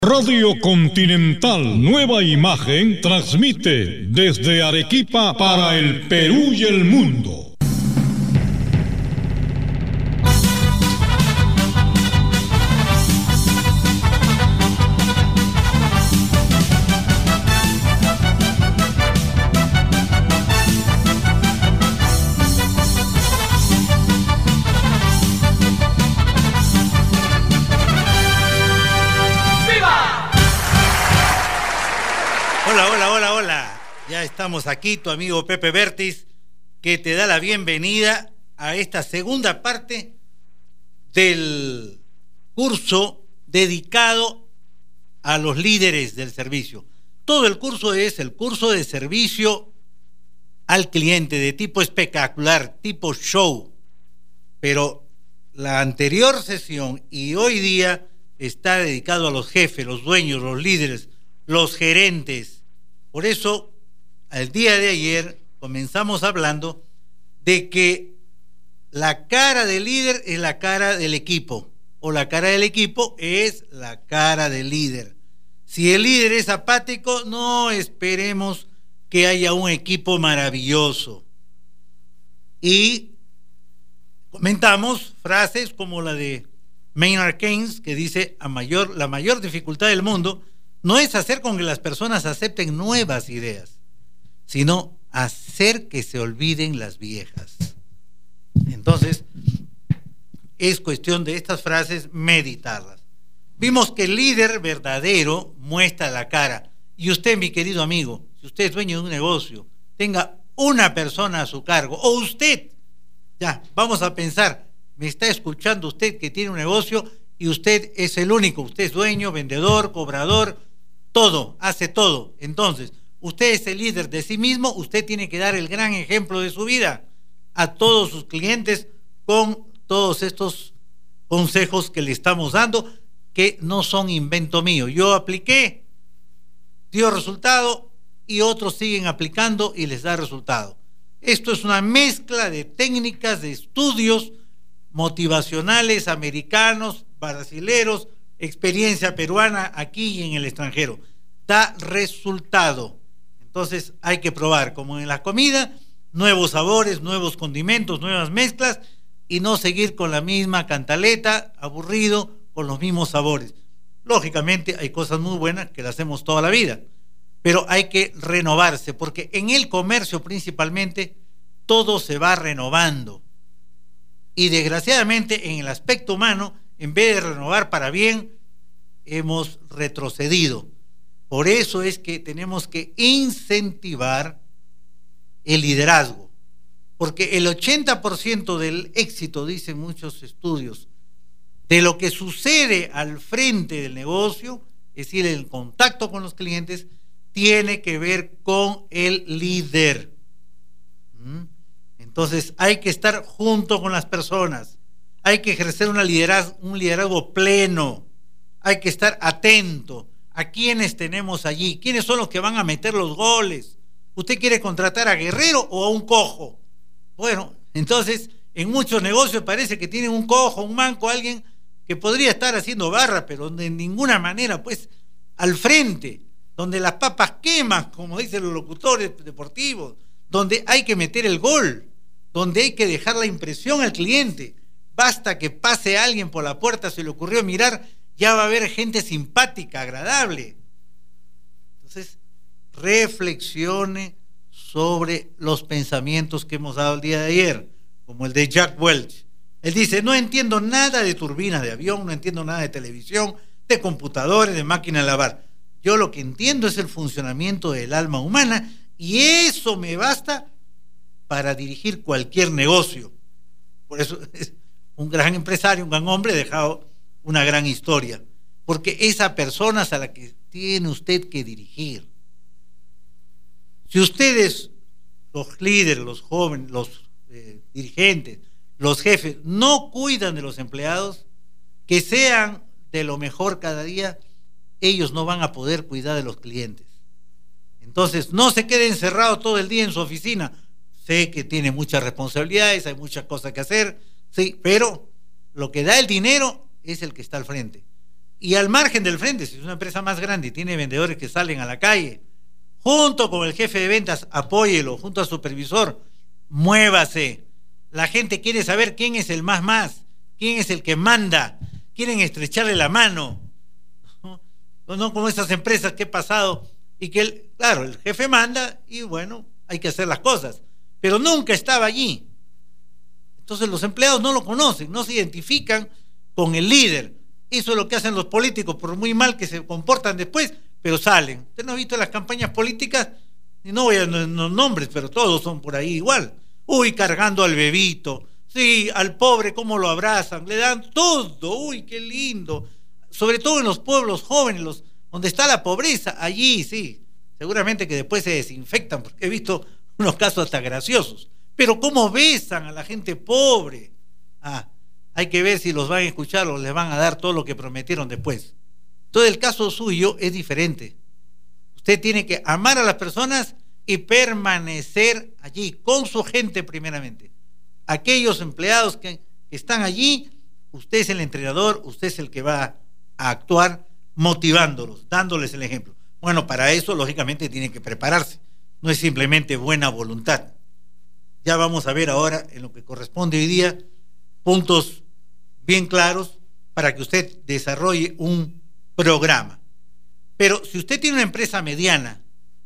Radio Continental Nueva Imagen transmite desde Arequipa para el Perú y el mundo. Ya estamos aquí, tu amigo Pepe Bertis, que te da la bienvenida a esta segunda parte del curso dedicado a los líderes del servicio. Todo el curso es el curso de servicio al cliente, de tipo espectacular, tipo show. Pero la anterior sesión y hoy día está dedicado a los jefes, los dueños, los líderes, los gerentes. Por eso, el día de ayer comenzamos hablando de que la cara del líder es la cara del equipo, o la cara del equipo es la cara del líder. Si el líder es apático, no esperemos que haya un equipo maravilloso. Y comentamos frases como la de Maynard Keynes, que dice: la mayor dificultad del mundo no es hacer con que las personas acepten nuevas ideas, sino hacer que se olviden las viejas. Entonces, es cuestión de estas frases meditarlas. Vimos que el líder verdadero muestra la cara. Y usted, mi querido amigo, si usted es dueño de un negocio, tenga una persona a su cargo, o usted, ya, vamos a pensar, me está escuchando usted que tiene un negocio y usted es el único, usted es dueño, vendedor, cobrador, todo, hace todo. Entonces, usted es el líder de sí mismo, usted tiene que dar el gran ejemplo de su vida a todos sus clientes con todos estos consejos que le estamos dando, que no son invento mío. Yo apliqué, dio resultado, y otros siguen aplicando y les da resultado. Esto es una mezcla de técnicas, de estudios motivacionales americanos, brasileros, experiencia peruana aquí y en el extranjero. Da resultado. Entonces hay que probar, como en la comida, nuevos sabores, nuevos condimentos, nuevas mezclas, y no seguir con la misma cantaleta, aburrido, con los mismos sabores. Lógicamente hay cosas muy buenas que las hacemos toda la vida, pero hay que renovarse, porque en el comercio principalmente todo se va renovando. Y desgraciadamente en el aspecto humano, en vez de renovar para bien, hemos retrocedido. Por eso es que tenemos que incentivar el liderazgo, porque el 80% del éxito, dicen muchos estudios, de lo que sucede al frente del negocio, es decir, el contacto con los clientes, tiene que ver con el líder. Entonces hay que estar junto con las personas, hay que ejercer un liderazgo pleno, hay que estar atento a quiénes tenemos allí, quiénes son los que van a meter los goles. ¿Usted quiere contratar a Guerrero o a un cojo? Bueno, entonces en muchos negocios parece que tienen un cojo, un manco, alguien que podría estar haciendo barra, pero de ninguna manera, pues, al frente, donde las papas queman, como dicen los locutores deportivos, donde hay que meter el gol, donde hay que dejar la impresión al cliente. Basta que pase alguien por la puerta, se le ocurrió mirar, ya va a haber gente simpática, agradable. Entonces, reflexione sobre los pensamientos que hemos dado el día de ayer, como el de Jack Welch. Él dice: no entiendo nada de turbinas de avión, no entiendo nada de televisión, de computadores, de máquinas de lavar. Yo lo que entiendo es el funcionamiento del alma humana, y eso me basta para dirigir cualquier negocio. Por eso es un gran empresario, un gran hombre, ha dejado una gran historia, porque esa persona es a la que tiene usted que dirigir. Si ustedes, los líderes, los jóvenes, los dirigentes, los jefes, no cuidan de los empleados, que sean de lo mejor cada día, ellos no van a poder cuidar de los clientes. Entonces, no se quede encerrado todo el día en su oficina. Sé que tiene muchas responsabilidades, hay muchas cosas que hacer, sí, pero lo que da el dinero es el que está al frente. Y al margen del frente, si es una empresa más grande y tiene vendedores que salen a la calle, junto con el jefe de ventas, apóyelo, junto al supervisor, muévase. La gente quiere saber quién es el más, quién es el que manda, quieren estrecharle la mano. No como esas empresas que he pasado y que, claro, el jefe manda y bueno, hay que hacer las cosas, pero nunca estaba allí. Entonces los empleados no lo conocen, no se identifican con el líder. Eso es lo que hacen los políticos, por muy mal que se comportan después, pero salen. Usted no ha visto las campañas políticas, y no voy a los nombres, pero todos son por ahí igual. Uy, cargando al bebito, sí, al pobre cómo lo abrazan, le dan todo, uy, qué lindo. Sobre todo en los pueblos jóvenes, donde está la pobreza, allí sí, seguramente que después se desinfectan, porque he visto unos casos hasta graciosos. Pero cómo besan a la gente pobre. Hay que ver si los van a escuchar o les van a dar todo lo que prometieron después. Todo el caso suyo es diferente. Usted tiene que amar a las personas y permanecer allí, con su gente primeramente. Aquellos empleados que están allí, usted es el entrenador, usted es el que va a actuar motivándolos, dándoles el ejemplo. Bueno, para eso lógicamente tiene que prepararse, no es simplemente buena voluntad. Ya vamos a ver ahora en lo que corresponde hoy día puntos bien claros para que usted desarrolle un programa. Pero si usted tiene una empresa mediana,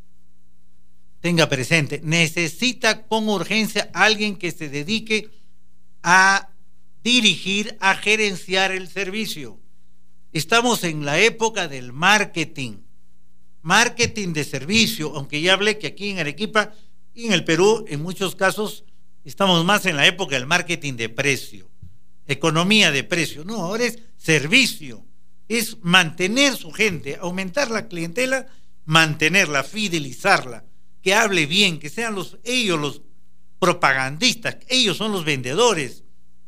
tenga presente, necesita con urgencia a alguien que se dedique a dirigir, a gerenciar el servicio. Estamos en la época del marketing de servicio, aunque ya hablé que aquí en Arequipa y en el Perú, en muchos casos, estamos más en la época del marketing de precio, economía de precio. No, ahora es servicio, es mantener su gente, aumentar la clientela, mantenerla, fidelizarla, que hable bien, que sean ellos los propagandistas, ellos son los vendedores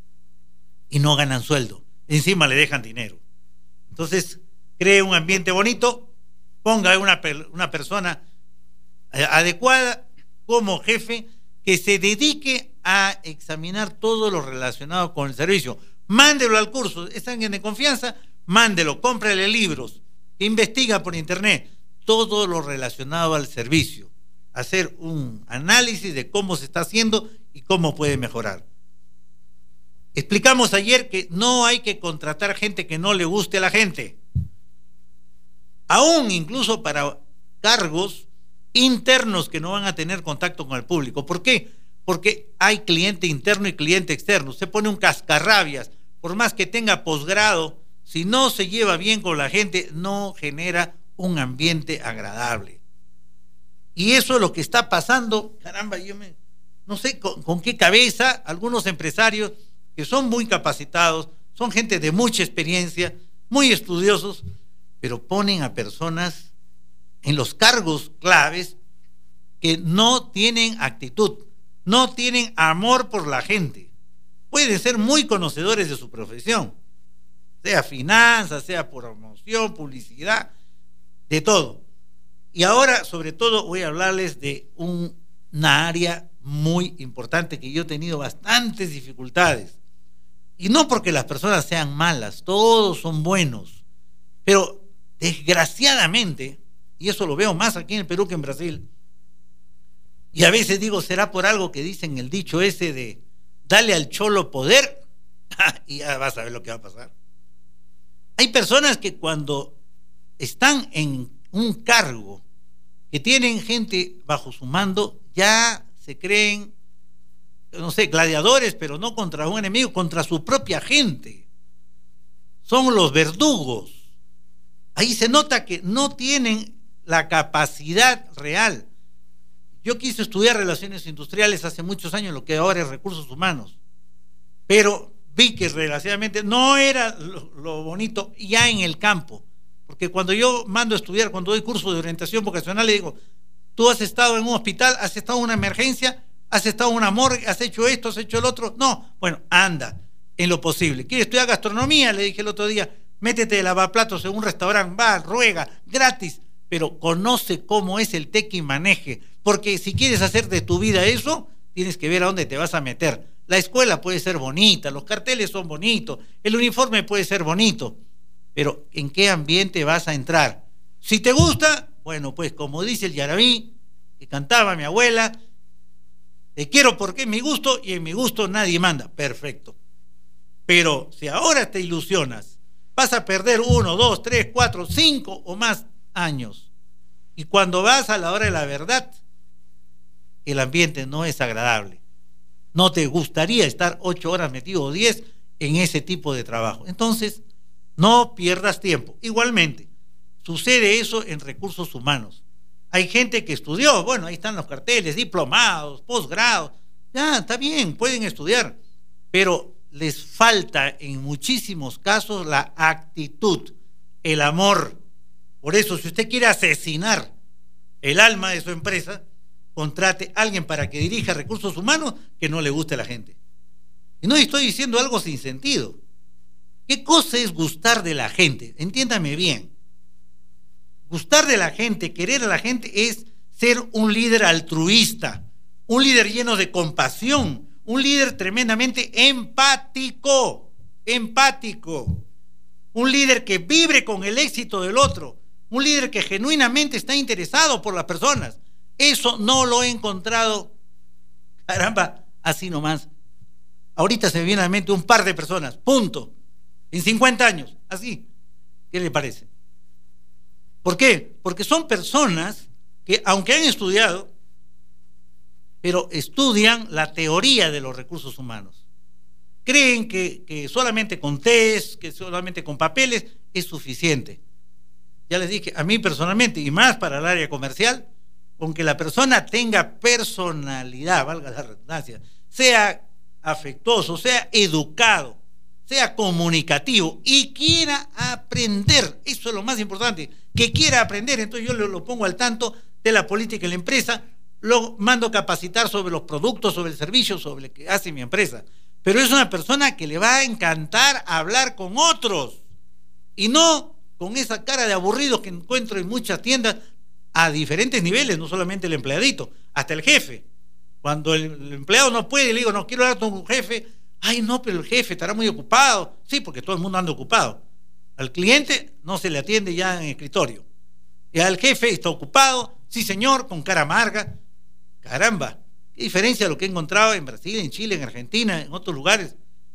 y no ganan sueldo, encima le dejan dinero. Entonces, cree un ambiente bonito, ponga una persona adecuada como jefe que se dedique a examinar todo lo relacionado con el servicio. Mándelo al curso, es alguien de confianza, mándelo, cómprale libros, investiga por internet todo lo relacionado al servicio, hacer un análisis de cómo se está haciendo y cómo puede mejorar. Explicamos ayer que no hay que contratar gente que no le guste a la gente, aún incluso para cargos internos que no van a tener contacto con el público. ¿Por qué? Porque hay cliente interno y cliente externo. Usted pone un cascarrabias, por más que tenga posgrado, si no se lleva bien con la gente, no genera un ambiente agradable. Y eso es lo que está pasando. Caramba, no sé con qué cabeza algunos empresarios que son muy capacitados, son gente de mucha experiencia, muy estudiosos, pero ponen a personas en los cargos claves que no tienen actitud, no tienen amor por la gente. Pueden ser muy conocedores de su profesión, sea finanzas, sea promoción, publicidad, de todo. Y ahora, sobre todo, voy a hablarles de una área muy importante que yo he tenido bastantes dificultades. Y no porque las personas sean malas, todos son buenos, pero desgraciadamente, y eso lo veo más aquí en el Perú que en Brasil, y a veces digo, será por algo que dicen el dicho ese de dale al cholo poder, y ya vas a ver lo que va a pasar. Hay personas que cuando están en un cargo, que tienen gente bajo su mando, ya se creen, no sé, gladiadores, pero no contra un enemigo, contra su propia gente. Son los verdugos. Ahí se nota que no tienen la capacidad real. Yo quise estudiar relaciones industriales hace muchos años, lo que ahora es recursos humanos, pero vi que desgraciadamente no era lo bonito ya en el campo, porque cuando yo mando a estudiar, cuando doy curso de orientación vocacional, le digo, tú has estado en un hospital, has estado en una emergencia, has estado en una morgue, has hecho esto, has hecho el otro. No, bueno, anda, en lo posible. ¿Quieres estudiar gastronomía? Le dije el otro día, métete de lavaplatos en un restaurante, va, ruega, gratis, pero conoce cómo es el teque y maneje, porque si quieres hacer de tu vida eso, tienes que ver a dónde te vas a meter. La escuela puede ser bonita, los carteles son bonitos, el uniforme puede ser bonito, pero ¿en qué ambiente vas a entrar? Si te gusta, bueno, pues como dice el Yarabí, que cantaba mi abuela, te quiero porque es mi gusto y en mi gusto nadie manda. Perfecto. Pero si ahora te ilusionas, vas a perder 1, 2, 3, 4, 5 o más años. Y cuando vas a la hora de la verdad, el ambiente no es agradable. No te gustaría estar 8 horas metido o 10 en ese tipo de trabajo. Entonces, no pierdas tiempo. Igualmente, sucede eso en recursos humanos. Hay gente que estudió, bueno, ahí están los carteles, diplomados, posgrados, ya, está bien, pueden estudiar, pero les falta en muchísimos casos la actitud, el amor. Por eso, si usted quiere asesinar el alma de su empresa, contrate a alguien para que dirija recursos humanos que no le guste a la gente. Y no estoy diciendo algo sin sentido. ¿Qué cosa es gustar de la gente? Entiéndame bien. Gustar de la gente, querer a la gente es ser un líder altruista, un líder lleno de compasión, un líder tremendamente empático, un líder que vibre con el éxito del otro, un líder que genuinamente está interesado por las personas. Eso no lo he encontrado, caramba, así nomás. Ahorita se me viene a la mente un par de personas, punto, en 50 años, así. ¿Qué le parece? ¿Por qué? Porque son personas que, aunque han estudiado, pero estudian la teoría de los recursos humanos. Creen que solamente con test, que solamente con papeles es suficiente. Ya les dije, a mí personalmente, y más para el área comercial, con que la persona tenga personalidad, valga la redundancia, sea afectuoso, sea educado, sea comunicativo y quiera aprender, eso es lo más importante, que quiera aprender. Entonces yo lo pongo al tanto de la política de la empresa, lo mando a capacitar sobre los productos, sobre el servicio, sobre lo que hace mi empresa. Pero es una persona que le va a encantar hablar con otros y no con esa cara de aburrido que encuentro en muchas tiendas a diferentes niveles, no solamente el empleadito, hasta el jefe. Cuando el empleado no puede, le digo, no quiero hablar con un jefe. Ay, no, pero el jefe estará muy ocupado. Sí, porque todo el mundo anda ocupado. Al cliente no se le atiende ya en escritorio. Y al jefe está ocupado, sí señor, con cara amarga. Caramba, qué diferencia lo que he encontrado en Brasil, en Chile, en Argentina, en otros lugares.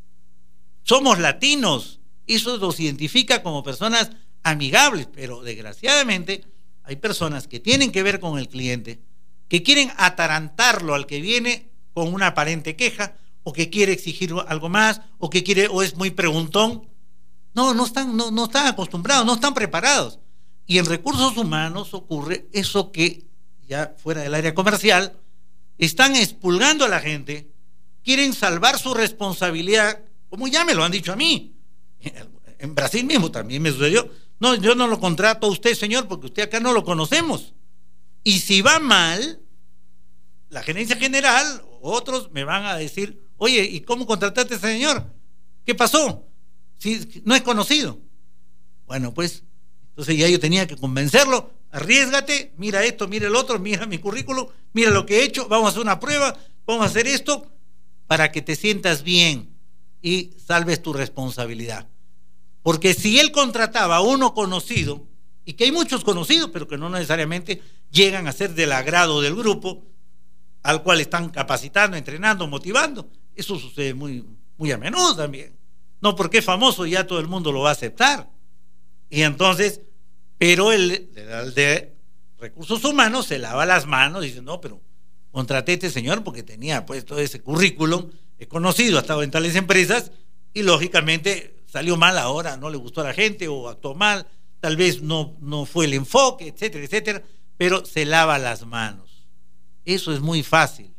Somos latinos, eso nos identifica como personas amigables, pero desgraciadamente hay personas que tienen que ver con el cliente, que quieren atarantarlo al que viene con una aparente queja, o que quiere exigir algo más, o que quiere, o es muy preguntón. No están acostumbrados, no están preparados. Y en recursos humanos ocurre eso que, ya fuera del área comercial, están expulgando a la gente, quieren salvar su responsabilidad, como ya me lo han dicho a mí. En Brasil mismo también me sucedió. No, yo no lo contrato a usted, señor, porque usted acá no lo conocemos. Y si va mal, la gerencia general, otros me van a decir, oye, ¿y cómo contrataste a ese señor? ¿Qué pasó? Si no es conocido. Bueno, pues, entonces ya yo tenía que convencerlo, arriésgate, mira esto, mira el otro, mira mi currículum, mira lo que he hecho, vamos a hacer una prueba, vamos a hacer esto, para que te sientas bien y salves tu responsabilidad. Porque si él contrataba a uno conocido, y que hay muchos conocidos, pero que no necesariamente llegan a ser del agrado del grupo, al cual están capacitando, entrenando, motivando, eso sucede muy, muy a menudo también. No porque es famoso ya todo el mundo lo va a aceptar. Y entonces, pero el de recursos humanos se lava las manos y dice, no, pero contraté a este señor porque tenía pues todo ese currículum, es conocido, ha estado en tales empresas y lógicamente salió mal ahora, no le gustó a la gente o actuó mal, tal vez no fue el enfoque, etcétera, etcétera, pero se lava las manos. Eso es muy fácil.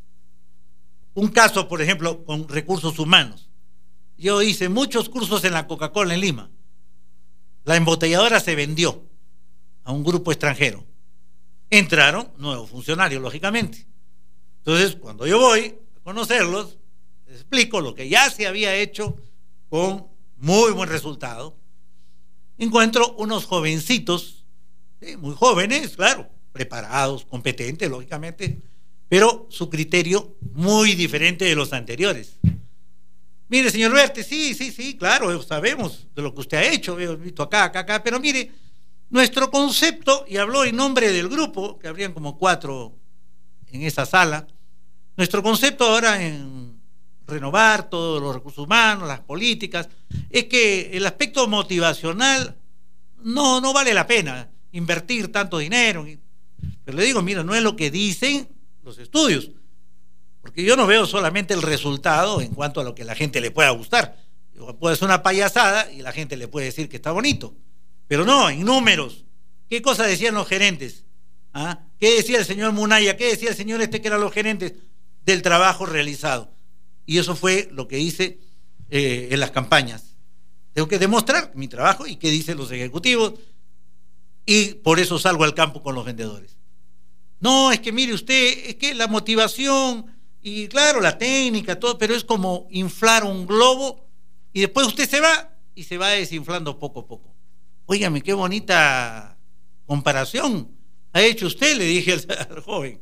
Un caso, por ejemplo, con recursos humanos. Yo hice muchos cursos en la Coca-Cola en Lima. La embotelladora se vendió a un grupo extranjero. Entraron nuevos funcionarios, lógicamente. Entonces, cuando yo voy a conocerlos, les explico lo que ya se había hecho con muy buen resultado. Encuentro unos jovencitos, ¿sí? Muy jóvenes, claro, preparados, competentes, lógicamente, pero su criterio muy diferente de los anteriores. Mire, señor Verte, sí, claro, sabemos de lo que usted ha hecho, hemos visto acá, pero mire, nuestro concepto, y habló en nombre del grupo, que habrían como 4 en esa sala, nuestro concepto ahora en renovar todos los recursos humanos, las políticas, es que el aspecto motivacional no vale la pena invertir tanto dinero. Pero le digo, mira, no es lo que dicen los estudios, porque yo no veo solamente el resultado en cuanto a lo que a la gente le pueda gustar. Puede ser una payasada y la gente le puede decir que está bonito, pero no, en números. ¿Qué cosas decían los gerentes? ¿Ah? ¿Qué decía el señor Munaya? ¿Qué decía el señor que eran los gerentes del trabajo realizado? Y eso fue lo que hice en las campañas. Tengo que demostrar mi trabajo y qué dicen los ejecutivos, y por eso salgo al campo con los vendedores. No, es que mire usted, es que la motivación y claro, la técnica, todo, pero es como inflar un globo y después usted se va desinflando poco a poco. Óigame, qué bonita comparación ha hecho usted, le dije al joven.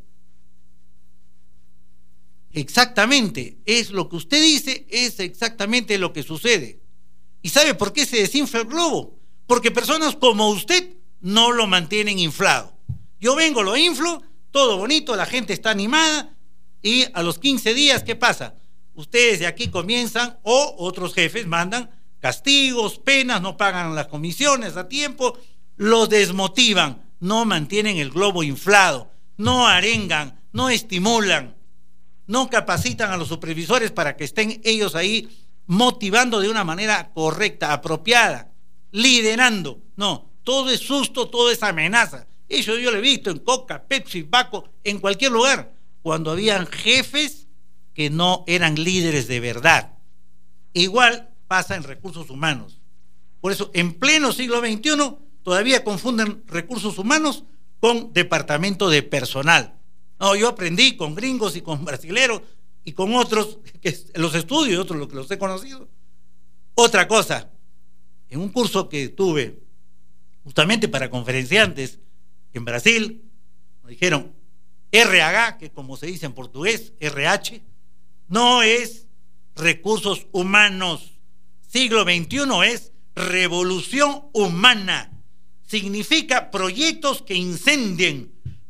Exactamente, es lo que usted dice, es exactamente lo que sucede. ¿Y sabe por qué se desinfla el globo? Porque personas como usted no lo mantienen inflado. Yo vengo, lo inflo, todo bonito, la gente está animada, y a los 15 días, ¿qué pasa? Ustedes de aquí comienzan, o otros jefes mandan castigos, penas, no pagan las comisiones a tiempo, los desmotivan, no mantienen el globo inflado, no arengan, no estimulan, no capacitan a los supervisores para que estén ellos ahí motivando de una manera correcta, apropiada, liderando. No, todo es susto, todo es amenaza. Eso yo lo he visto en Coca, Pepsi, Baco, en cualquier lugar, cuando habían jefes que no eran líderes de verdad. Igual pasa en recursos humanos. Por eso, en pleno siglo XXI, todavía confunden recursos humanos con departamento de personal. No, yo aprendí con gringos y con brasileros y con otros, que los estudio, otros los he conocido. Otra cosa, en un curso que tuve justamente para conferenciantes en Brasil, nos dijeron RH, que como se dice en portugués, RH, no es recursos humanos. Siglo XXI es revolución humana. Significa proyectos que incendien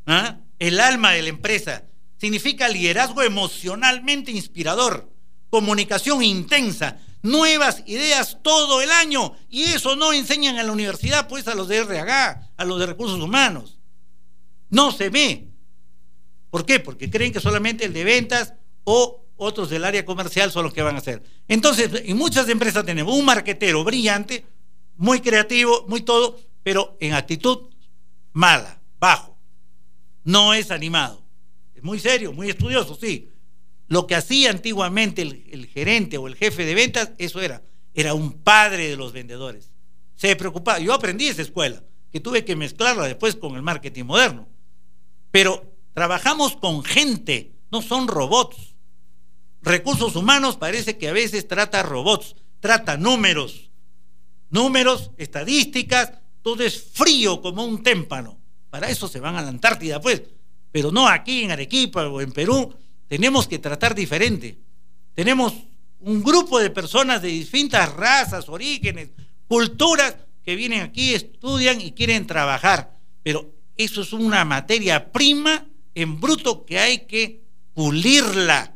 el alma de la empresa. Significa liderazgo emocionalmente inspirador, comunicación intensa, nuevas ideas todo el año, y eso no enseñan en la universidad, pues a los de RH, a los de recursos humanos. No se ve. ¿Por qué? Porque creen que solamente el de ventas o otros del área comercial son los que van a hacer. Entonces, en muchas empresas tenemos un marquetero brillante, muy creativo, muy todo, pero en actitud mala, bajo. No es animado. Es muy serio, muy estudioso, sí. Lo que hacía antiguamente el gerente o el jefe de ventas, eso era un padre de los vendedores. Se preocupaba. Yo aprendí esa escuela, que tuve que mezclarla después con el marketing moderno. Pero trabajamos con gente, no son robots. Recursos humanos parece que a veces trata robots, trata números, estadísticas, todo es frío como un témpano. Para eso se van a la Antártida, pues. Pero no aquí en Arequipa o en Perú. Tenemos que tratar diferente. Tenemos un grupo de personas de distintas razas, orígenes, culturas, que vienen aquí, estudian y quieren trabajar. Pero eso es una materia prima en bruto que hay que pulirla.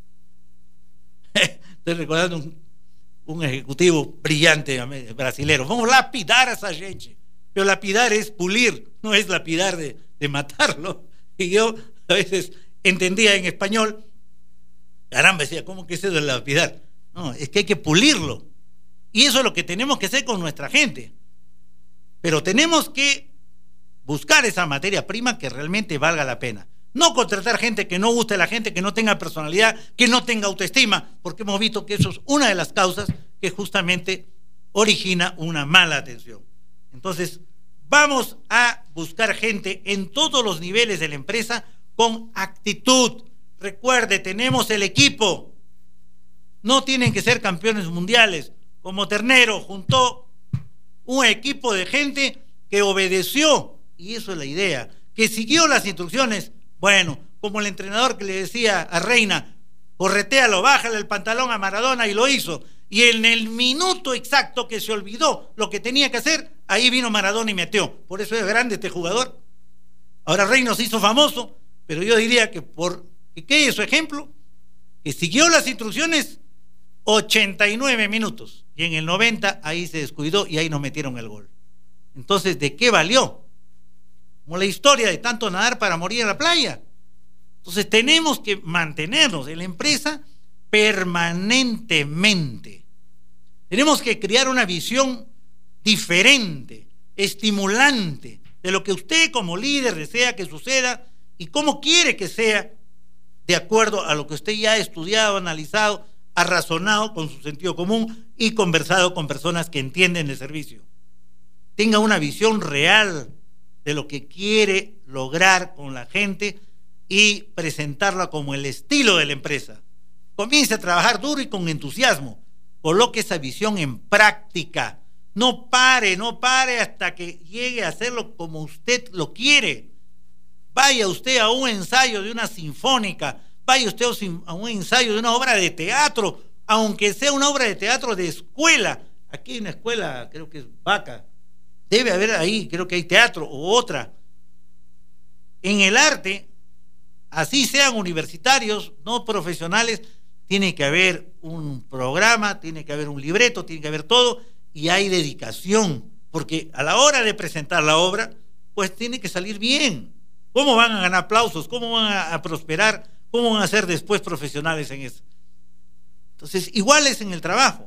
Estoy recordando un ejecutivo brillante brasilero. Vamos a lapidar a esa gente. Pero lapidar es pulir, no es lapidar de matarlo. Y yo a veces entendía en español, caramba, decía, ¿cómo que es eso de lapidar? No, es que hay que pulirlo. Y eso es lo que tenemos que hacer con nuestra gente. Pero tenemos que buscar esa materia prima que realmente valga la pena. No contratar gente que no guste a la gente, que no tenga personalidad, que no tenga autoestima, porque hemos visto que eso es una de las causas que justamente origina una mala atención. Entonces, vamos a buscar gente en todos los niveles de la empresa con actitud. Recuerde, tenemos el equipo. No tienen que ser campeones mundiales. Como Ternero juntó un equipo de gente que obedeció, y eso es la idea, que siguió las instrucciones. Bueno, como el entrenador que le decía a Reina, corretéalo, bájale el pantalón a Maradona, y lo hizo. Y en el minuto exacto que se olvidó lo que tenía que hacer, ahí vino Maradona y metió. Por eso es grande este jugador. Ahora Reina se hizo famoso, pero yo diría que ¿qué es su ejemplo? Que siguió las instrucciones 89 minutos y en el 90 ahí se descuidó y ahí nos metieron el gol. Entonces, ¿de qué valió? Como la historia de tanto nadar para morir en la playa. Entonces tenemos que mantenernos en la empresa permanentemente. Tenemos que crear una visión diferente, estimulante, de lo que usted como líder desea que suceda y cómo quiere que sea, de acuerdo a lo que usted ya ha estudiado, analizado, ha razonado con su sentido común y conversado con personas que entienden el servicio. Tenga una visión real de lo que quiere lograr con la gente y presentarla como el estilo de la empresa. Comience a trabajar duro y con entusiasmo. Coloque esa visión en práctica. No pare hasta que llegue a hacerlo como usted lo quiere. Vaya usted a un ensayo de una sinfónica, vaya usted a un ensayo de una obra de teatro, aunque sea una obra de teatro de escuela. Aquí hay una escuela, creo que es Vaca, debe haber ahí, creo que hay teatro o otra. En el arte, así sean universitarios, no profesionales, tiene que haber un programa, tiene que haber un libreto, tiene que haber todo, y hay dedicación, porque a la hora de presentar la obra, pues tiene que salir bien. ¿Cómo van a ganar aplausos? ¿Cómo van a prosperar? ¿Cómo van a ser después profesionales en eso? Entonces, igual es en el trabajo.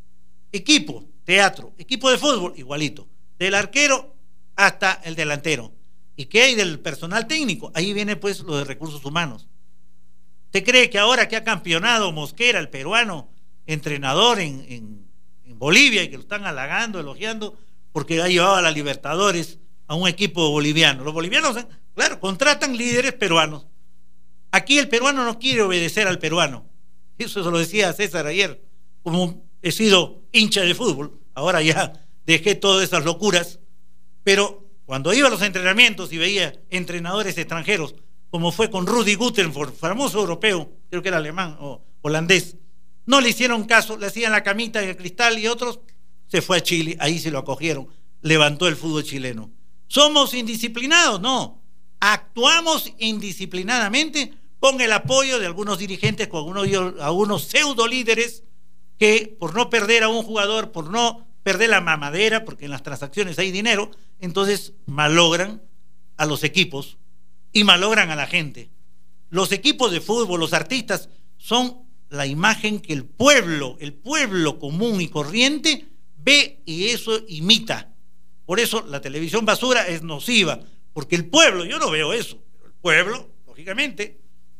Equipo, teatro, equipo de fútbol, igualito. Del arquero hasta el delantero. ¿Y qué hay del personal técnico? Ahí viene pues lo de recursos humanos. ¿Usted cree que ahora que ha campeonado Mosquera, el peruano, entrenador en Bolivia, y que lo están halagando, elogiando, porque ha llevado a la Libertadores a un equipo boliviano? Los bolivianos, claro, contratan líderes peruanos. Aquí el peruano no quiere obedecer al peruano. Eso se lo decía César ayer. Como he sido hincha de fútbol, ahora ya dejé todas esas locuras, pero cuando iba a los entrenamientos y veía entrenadores extranjeros, como fue con Rudy Gutenberg, famoso europeo, creo que era alemán o holandés, no le hicieron caso, le hacían la camita en el cristal, y otros se fue a Chile, ahí se lo acogieron, levantó el fútbol chileno. ¿Somos indisciplinados? No. Actuamos indisciplinadamente con el apoyo de algunos dirigentes, con algunos pseudo líderes que, por no perder a un jugador, por no perder la mamadera, porque en las transacciones hay dinero, entonces malogran a los equipos y malogran a la gente. Los equipos de fútbol, los artistas, son la imagen que el pueblo común y corriente ve y eso imita. Por eso la televisión basura es nociva, porque el pueblo, yo no veo eso, pero el pueblo, lógicamente,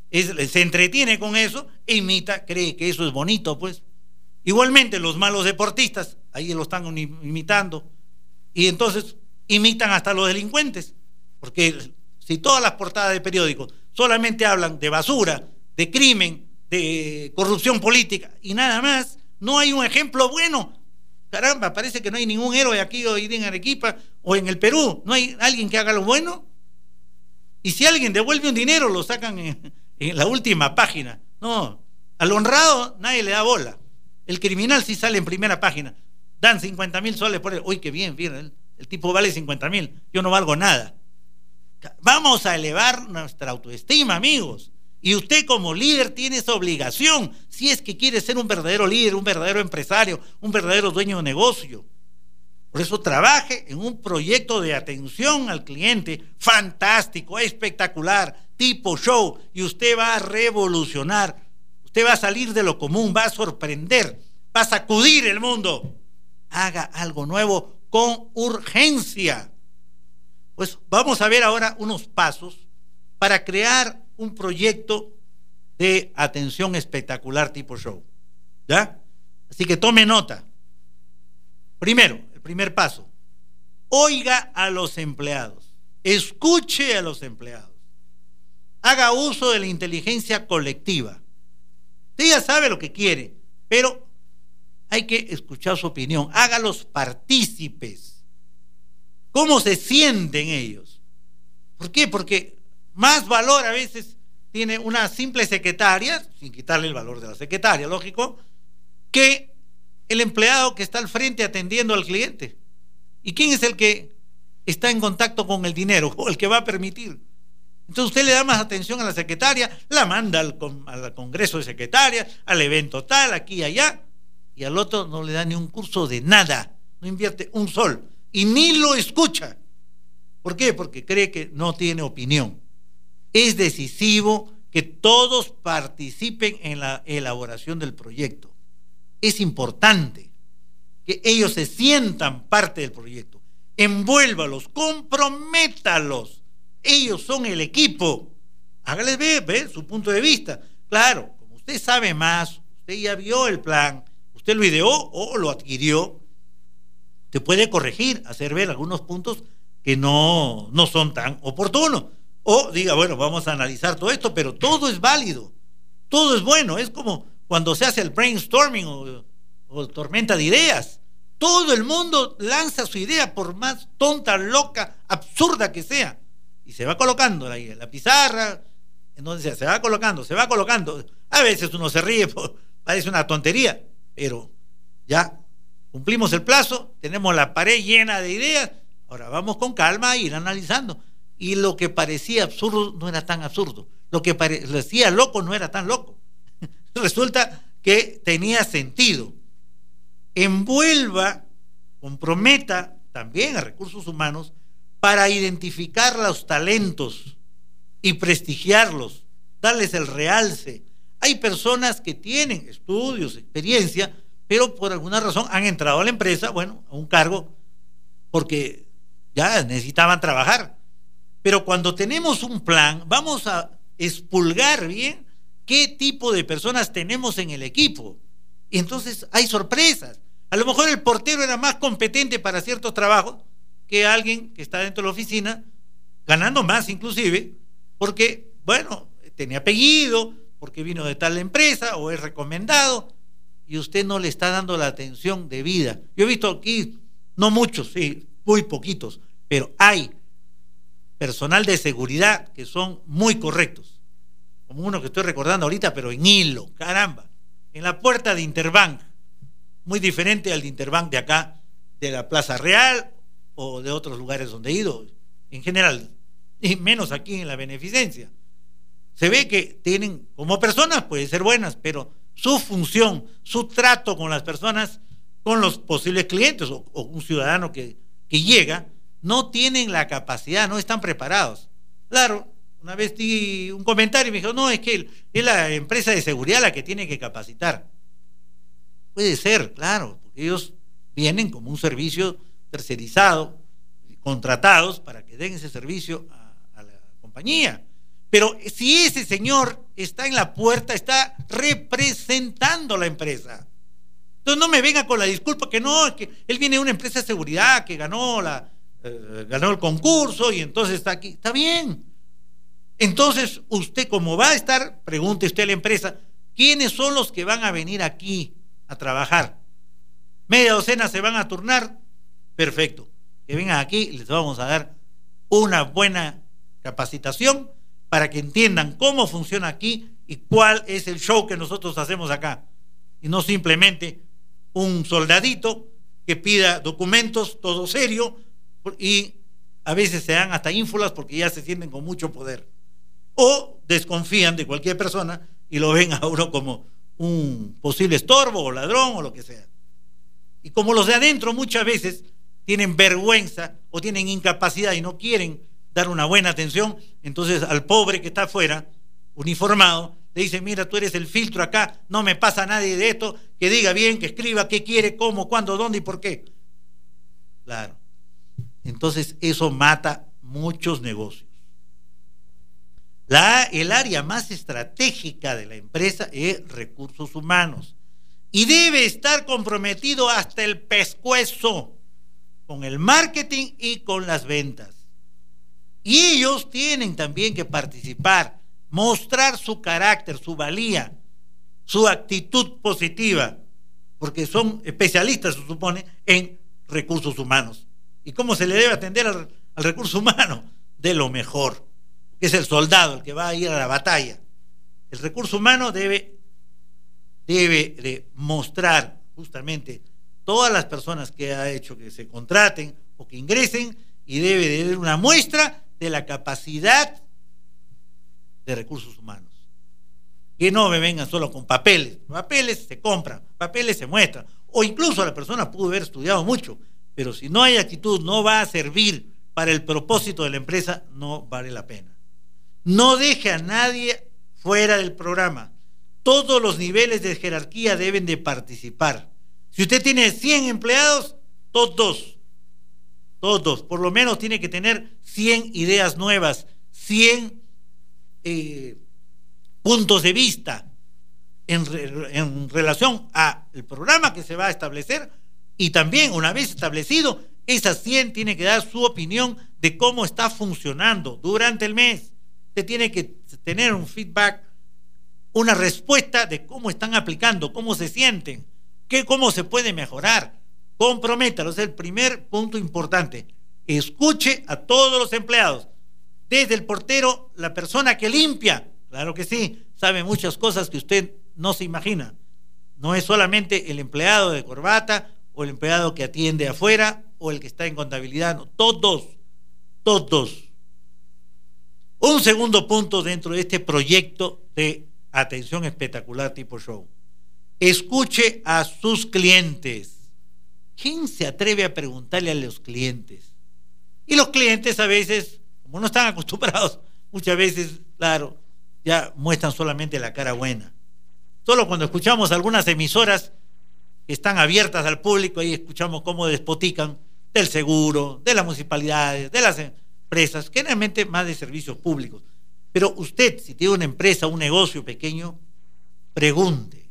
se entretiene con eso e imita, cree que eso es bonito, pues. Igualmente los malos deportistas, ahí lo están imitando, y entonces imitan hasta los delincuentes, porque si todas las portadas de periódicos solamente hablan de basura, de crimen, de corrupción política y nada más, no hay un ejemplo bueno. Caramba, parece que no hay ningún héroe aquí hoy en Arequipa o en el Perú, no hay alguien que haga lo bueno. Y si alguien devuelve un dinero, lo sacan en la última página. No, al honrado nadie le da bola. El criminal sí sale en primera página, dan 50,000 soles por él. Uy, qué bien, el tipo vale 50,000, yo no valgo nada. Vamos a elevar nuestra autoestima, amigos, y usted como líder tiene esa obligación, si es que quiere ser un verdadero líder, un verdadero empresario, un verdadero dueño de negocio. Por eso trabaje en un proyecto de atención al cliente fantástico, espectacular, tipo show, y usted va a revolucionar. Usted va a salir de lo común, va a sorprender, va a sacudir el mundo. Haga algo nuevo con urgencia. Pues vamos a ver ahora unos pasos para crear un proyecto de atención espectacular tipo show. ¿Ya? Así que tome nota. Primero, el primer paso. Oiga a los empleados. Escuche a los empleados. Haga uso de la inteligencia colectiva. Usted ya sabe lo que quiere, pero hay que escuchar su opinión. Hágalos partícipes. ¿Cómo se sienten ellos? ¿Por qué? Porque más valor a veces tiene una simple secretaria, sin quitarle el valor de la secretaria, lógico, que el empleado que está al frente atendiendo al cliente. ¿Y quién es el que está en contacto con el dinero o el que va a permitir? Entonces usted le da más atención a la secretaria, la manda al congreso de secretarias, al evento tal, aquí y allá, y al otro no le da ni un curso de nada, no invierte un sol y ni lo escucha. ¿Por qué? Porque cree que no tiene opinión. Es decisivo que todos participen en la elaboración del proyecto. Es importante que ellos se sientan parte del proyecto. Envuélvalos, comprométalos. Ellos son el equipo. Hágales ver su punto de vista. Claro, como usted sabe más, usted ya vio el plan, usted lo ideó o lo adquirió, te puede corregir, hacer ver algunos puntos que no son tan oportunos. O diga, bueno, vamos a analizar todo esto, pero todo es válido, todo es bueno. Es como cuando se hace el brainstorming o tormenta de ideas. Todo el mundo lanza su idea, por más tonta, loca, absurda que sea, y se va colocando ahí en la pizarra, en donde sea, se va colocando. A veces uno se ríe, parece una tontería, pero ya cumplimos el plazo, tenemos la pared llena de ideas, ahora vamos con calma a ir analizando. Y lo que parecía absurdo no era tan absurdo, lo que parecía loco no era tan loco. Resulta que tenía sentido. Envuelva, comprometa también a recursos humanos para identificar los talentos y prestigiarlos, darles el realce. Hay personas que tienen estudios, experiencia, pero por alguna razón han entrado a la empresa, bueno, a un cargo, porque ya necesitaban trabajar. Pero cuando tenemos un plan, vamos a expulgar bien qué tipo de personas tenemos en el equipo. Y entonces hay sorpresas. A lo mejor el portero era más competente para ciertos trabajos que alguien que está dentro de la oficina, ganando más inclusive, porque, bueno, tenía apellido, porque vino de tal empresa o es recomendado, y usted no le está dando la atención debida. Yo he visto aquí, no muchos, sí, muy poquitos, pero hay personal de seguridad que son muy correctos, como uno que estoy recordando ahorita, pero en Hilo, caramba, en la puerta de Interbank, muy diferente al de Interbank de acá, de la Plaza Real o de otros lugares donde he ido, en general, y menos aquí en la Beneficencia. Se ve que tienen, como personas, pueden ser buenas, pero su función, su trato con las personas, con los posibles clientes o un ciudadano que llega, no tienen la capacidad, no están preparados. Claro, una vez di un comentario y me dijo, no, es que es la empresa de seguridad la que tiene que capacitar. Puede ser, claro, porque ellos vienen como un servicio tercerizado, contratados para que den ese servicio a la compañía. Pero si ese señor está en la puerta, está representando la empresa. Entonces no me venga con la disculpa que no, es que él viene de una empresa de seguridad que ganó el concurso y entonces está aquí. Está bien. Entonces usted, como va a estar, pregunte usted a la empresa, ¿quiénes son los que van a venir aquí a trabajar? Media docena se van a turnar, perfecto. Que vengan aquí, les vamos a dar una buena capacitación para que entiendan cómo funciona aquí y cuál es el show que nosotros hacemos acá. Y no simplemente un soldadito que pida documentos, todo serio, y a veces se dan hasta ínfulas porque ya se sienten con mucho poder. O desconfían de cualquier persona y lo ven a uno como un posible estorbo o ladrón o lo que sea. Y como los de adentro muchas veces tienen vergüenza o tienen incapacidad y no quieren dar una buena atención, entonces al pobre que está afuera, uniformado, le dicen, mira, tú eres el filtro acá, no me pasa nadie de esto, que diga bien, que escriba qué quiere, cómo, cuándo, dónde y por qué. Claro. Entonces eso mata muchos negocios. El área más estratégica de la empresa es recursos humanos y debe estar comprometido hasta el pescuezo con el marketing y con las ventas. Y ellos tienen también que participar, mostrar su carácter, su valía, su actitud positiva, porque son especialistas, se supone, en recursos humanos. ¿Y cómo se le debe atender al recurso humano? De lo mejor, que es el soldado, el que va a ir a la batalla. El recurso humano debe de mostrar justamente todas las personas que ha hecho que se contraten o que ingresen, y debe de dar una muestra de la capacidad de recursos humanos. Que no me vengan solo con papeles. Papeles se compran, papeles se muestran. O incluso la persona pudo haber estudiado mucho, pero si no hay actitud, no va a servir para el propósito de la empresa, no vale la pena. No deje a nadie fuera del programa. Todos los niveles de jerarquía deben de participar. Si usted tiene 100 empleados, todos, por lo menos tiene que tener 100 ideas nuevas, 100 puntos de vista en relación al programa que se va a establecer, y también una vez establecido, esas 100 tiene que dar su opinión de cómo está funcionando durante el mes. Usted tiene que tener un feedback, una respuesta de cómo están aplicando, cómo se sienten, cómo se puede mejorar. Comprométalo, es el primer punto importante. Escuche a todos los empleados, desde el portero, la persona que limpia, claro que sí, sabe muchas cosas que usted no se imagina. No es solamente el empleado de corbata o el empleado que atiende afuera o el que está en contabilidad, no, todos. Un segundo punto dentro de este proyecto de atención espectacular tipo show: escuche a sus clientes. ¿Quién se atreve a preguntarle a los clientes? Y los clientes a veces, como no están acostumbrados, muchas veces, claro, ya muestran solamente la cara buena. Solo cuando escuchamos algunas emisoras que están abiertas al público, ahí escuchamos cómo despotican del seguro, de las municipalidades, de las empresas, generalmente más de servicios públicos. Pero usted, si tiene una empresa, un negocio pequeño, pregunte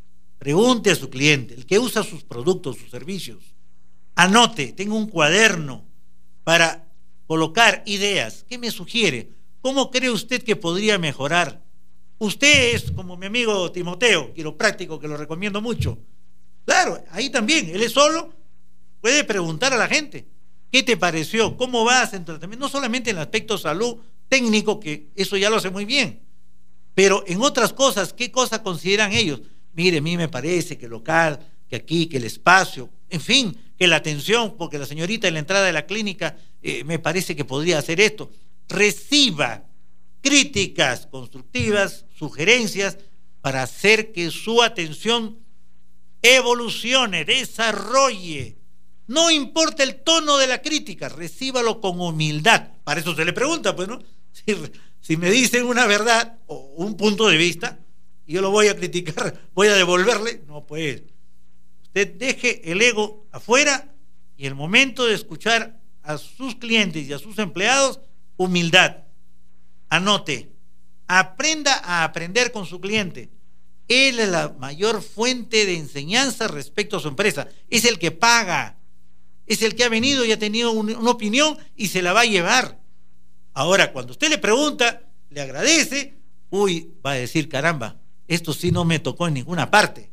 a su cliente, el que usa sus productos, sus servicios. Anote, tenga un cuaderno para colocar ideas. ¿Qué me sugiere? ¿Cómo cree usted que podría mejorar? Usted es como mi amigo Timoteo, quiropráctico, que lo recomiendo mucho. Claro, ahí también, él es solo, puede preguntar a la gente, ¿qué te pareció? ¿Cómo vas en tratamiento? No solamente en el aspecto salud técnico, que eso ya lo hace muy bien, pero en otras cosas, ¿qué cosas consideran ellos? Mire, a mí me parece que el local, que aquí, que el espacio, en fin, que la atención, porque la señorita en la entrada de la clínica me parece que podría hacer esto. Reciba críticas constructivas, sugerencias, para hacer que su atención evolucione, desarrolle. No importa el tono de la crítica, recíbalo con humildad. Para eso se le pregunta, pues, ¿no? Si me dicen una verdad o un punto de vista, y yo lo voy a criticar, voy a devolverle, no, pues. Usted deje el ego afuera, y el momento de escuchar a sus clientes y a sus empleados, humildad. Anote, aprenda a aprender con su cliente. Él es la mayor fuente de enseñanza respecto a su empresa. Es el que paga, es el que ha venido y ha tenido una opinión y se la va a llevar. Ahora, cuando usted le pregunta, le agradece, va a decir, caramba, esto sí no me tocó en ninguna parte.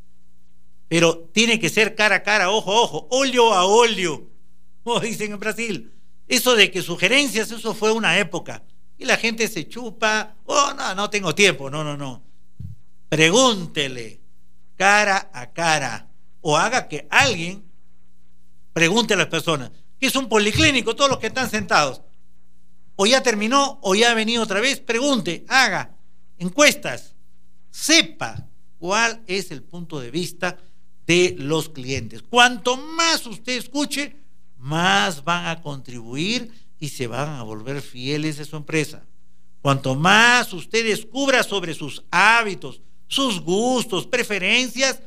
Pero tiene que ser cara a cara, ojo a ojo, olho a olho, como dicen en Brasil. Eso de que sugerencias, eso fue una época. Y la gente se chupa, no tengo tiempo, no. Pregúntele cara a cara, o haga que alguien pregunte a las personas, que es un policlínico, todos los que están sentados, o ya terminó, o ya ha venido otra vez, pregunte, haga encuestas, sepa cuál es el punto de vista de los clientes. Cuanto más usted escuche, más van a contribuir y se van a volver fieles a su empresa. Cuanto más usted descubra sobre sus hábitos, sus gustos, preferencias,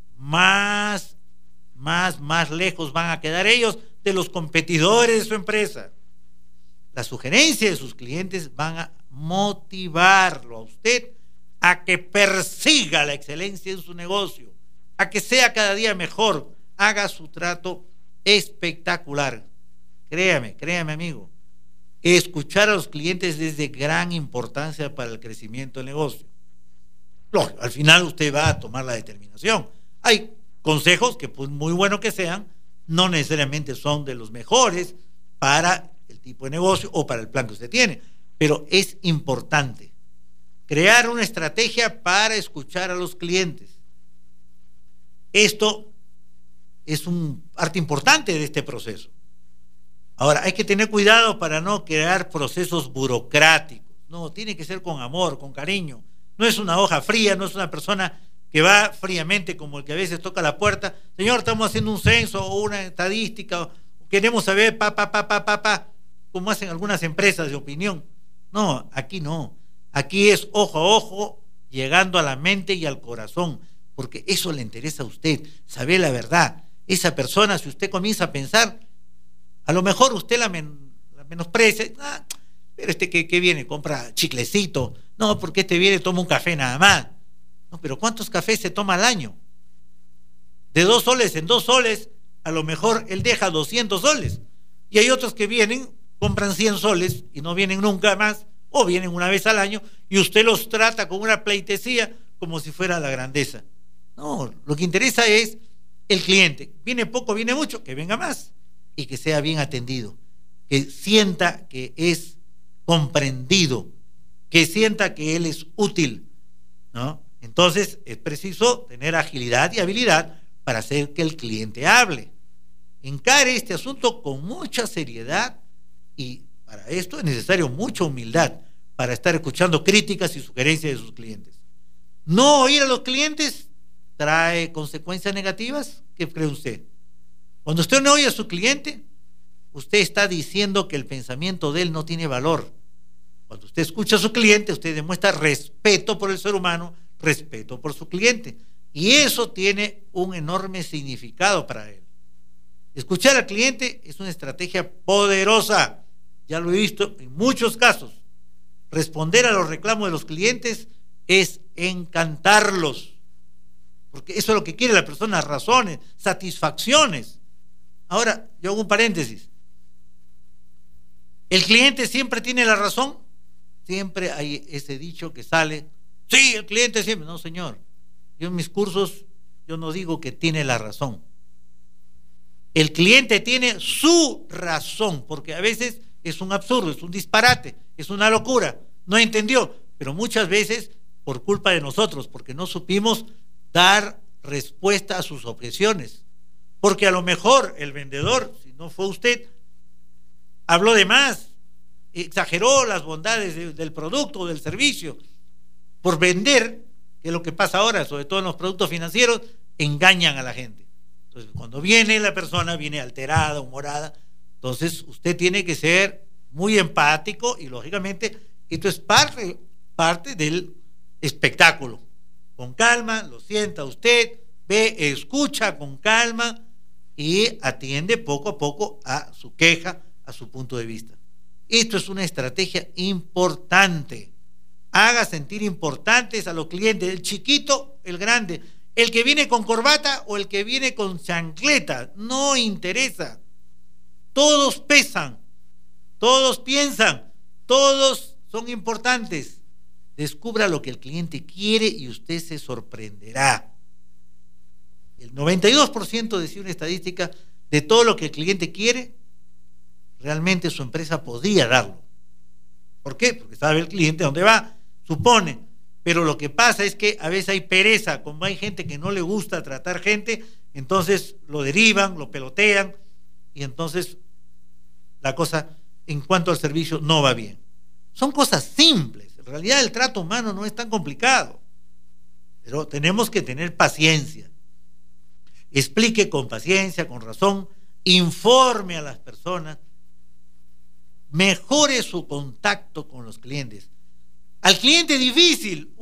más lejos van a quedar ellos de los competidores de su empresa. Las sugerencias de sus clientes van a motivarlo a usted a que persiga la excelencia en su negocio, a que sea cada día mejor, haga su trato espectacular. Créame amigo, escuchar a los clientes es de gran importancia para el crecimiento del negocio. Al final usted va a tomar la determinación. Hay consejos que, por muy buenos que sean, no necesariamente son de los mejores para el tipo de negocio o para el plan que usted tiene, pero es importante. crear una estrategia para escuchar a los clientes. Esto es un parte importante de este proceso. Ahora, hay que tener cuidado para no crear procesos burocráticos. No, tiene que ser con amor, con cariño. No es una hoja fría, no es una persona que va fríamente como el que a veces toca la puerta. Señor, estamos haciendo un censo o una estadística, o queremos saber, como hacen algunas empresas de opinión. No, aquí no. Aquí es ojo a ojo, llegando a la mente y al corazón, porque eso le interesa a usted, saber la verdad. Esa persona, si usted comienza a pensar, a lo mejor usted la menosprecia. Pero que viene, compra chiclecito. No, porque este viene, toma un café nada más. No, pero ¿cuántos cafés se toma al año? De 2 soles en 2 soles, a lo mejor él deja 200 soles. Y hay otros que vienen, compran 100 soles y no vienen nunca más, o vienen una vez al año, y usted los trata con una pleitesía como si fuera la grandeza. No, lo que interesa es el cliente. Viene poco, viene mucho, que venga más y que sea bien atendido, que sienta que es comprendido, que sienta que él es útil, ¿no? Entonces es preciso tener agilidad y habilidad para hacer que el cliente hable. Encare este asunto con mucha seriedad, y para esto es necesario mucha humildad para estar escuchando críticas y sugerencias de sus clientes. No oír a los clientes trae consecuencias negativas. ¿Qué cree usted? Cuando usted no oye a su cliente, usted está diciendo que el pensamiento de él no tiene valor. Cuando usted escucha a su cliente, usted demuestra respeto por el ser humano, respeto por su cliente, y eso tiene un enorme significado para él. Escuchar al cliente es una estrategia poderosa, ya lo he visto en muchos casos. Responder a los reclamos de los clientes es encantarlos, porque eso es lo que quiere la persona, razones, satisfacciones. Ahora, yo hago un paréntesis. ¿El cliente siempre tiene la razón? Siempre hay ese dicho que sale, sí, el cliente siempre. No, señor, yo en mis cursos, yo no digo que tiene la razón. El cliente tiene su razón, porque a veces es un absurdo, es un disparate, es una locura, no entendió, pero muchas veces por culpa de nosotros, porque no supimos dar respuesta a sus objeciones, porque a lo mejor el vendedor, si no fue usted, habló de más, exageró las bondades del producto o del servicio, por vender, que es lo que pasa ahora, sobre todo en los productos financieros, engañan a la gente. Entonces, cuando viene la persona, viene alterada, humorada, entonces usted tiene que ser muy empático, y lógicamente esto es parte del espectáculo. Con calma, lo sienta usted, ve, escucha con calma y atiende poco a poco a su queja, a su punto de vista. Esto es una estrategia importante. Haga sentir importantes a los clientes, el chiquito, el grande, el que viene con corbata o el que viene con chancleta, no interesa. Todos pesan, todos piensan, todos son importantes. Descubra lo que el cliente quiere y usted se sorprenderá. El 92%, decía una estadística, de todo lo que el cliente quiere, realmente su empresa podría darlo. ¿Por qué? Porque sabe el cliente dónde va, supone. Pero lo que pasa es que a veces hay pereza, como hay gente que no le gusta tratar gente, entonces lo derivan, lo pelotean, y entonces la cosa en cuanto al servicio no va bien. Son cosas simples. En realidad el trato humano no es tan complicado, pero tenemos que tener paciencia. Explique con paciencia, con razón, informe a las personas, mejore su contacto con los clientes. Al cliente difícil,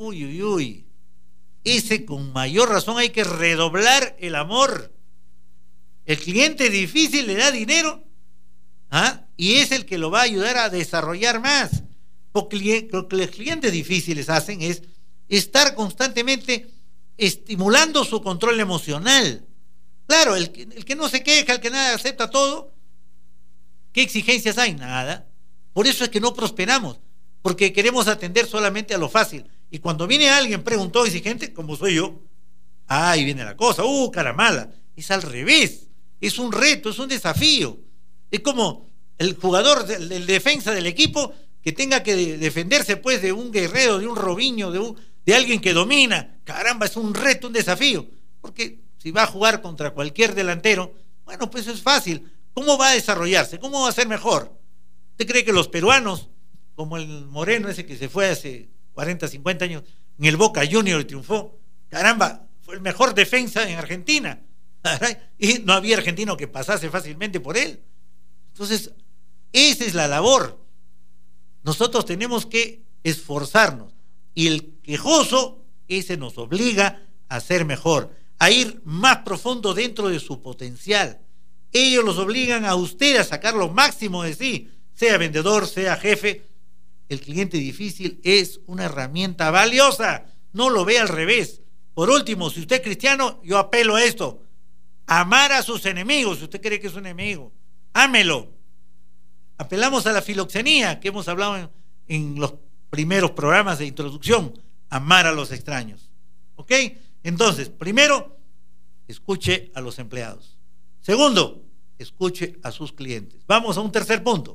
ese con mayor razón hay que redoblar el amor. El cliente difícil le da dinero, y es el que lo va a ayudar a desarrollar más. Porque lo que los clientes difíciles hacen es estar constantemente estimulando su control emocional. Claro, el que no se queja, el que nada acepta todo, ¿qué exigencias hay? Nada. Por eso es que no prosperamos, porque queremos atender solamente a lo fácil. Y cuando viene alguien preguntón exigente, como soy yo, ahí viene la cosa, cara mala. Es al revés, es un reto, es un desafío. Es como el jugador, el defensa del equipo, que tenga que defenderse pues de un guerrero, de un Robinho, de alguien que domina. Caramba, es un reto, un desafío, porque si va a jugar contra cualquier delantero, bueno, pues es fácil. ¿Cómo va a desarrollarse? ¿Cómo va a ser mejor? ¿Usted cree que los peruanos, como el Moreno ese que se fue hace 40, 50 años, en el Boca Junior triunfó? Caramba, fue el mejor defensa en Argentina. Y no había argentino que pasase fácilmente por él. Entonces, esa es la labor. Nosotros tenemos que esforzarnos. Y el quejoso, ese nos obliga a ser mejor, a ir más profundo dentro de su potencial. Ellos los obligan a usted a sacar lo máximo de sí, sea vendedor, sea jefe. El cliente difícil es una herramienta valiosa, no lo ve al revés. Por último, si usted es cristiano, yo apelo a esto: amar a sus enemigos. Si usted cree que es un enemigo, ámelo. Apelamos a la filoxenía que hemos hablado en los primeros programas de introducción: amar a los extraños. ¿Ok? Entonces, primero, escuche a los empleados. Segundo, escuche a sus clientes. Vamos a un tercer punto.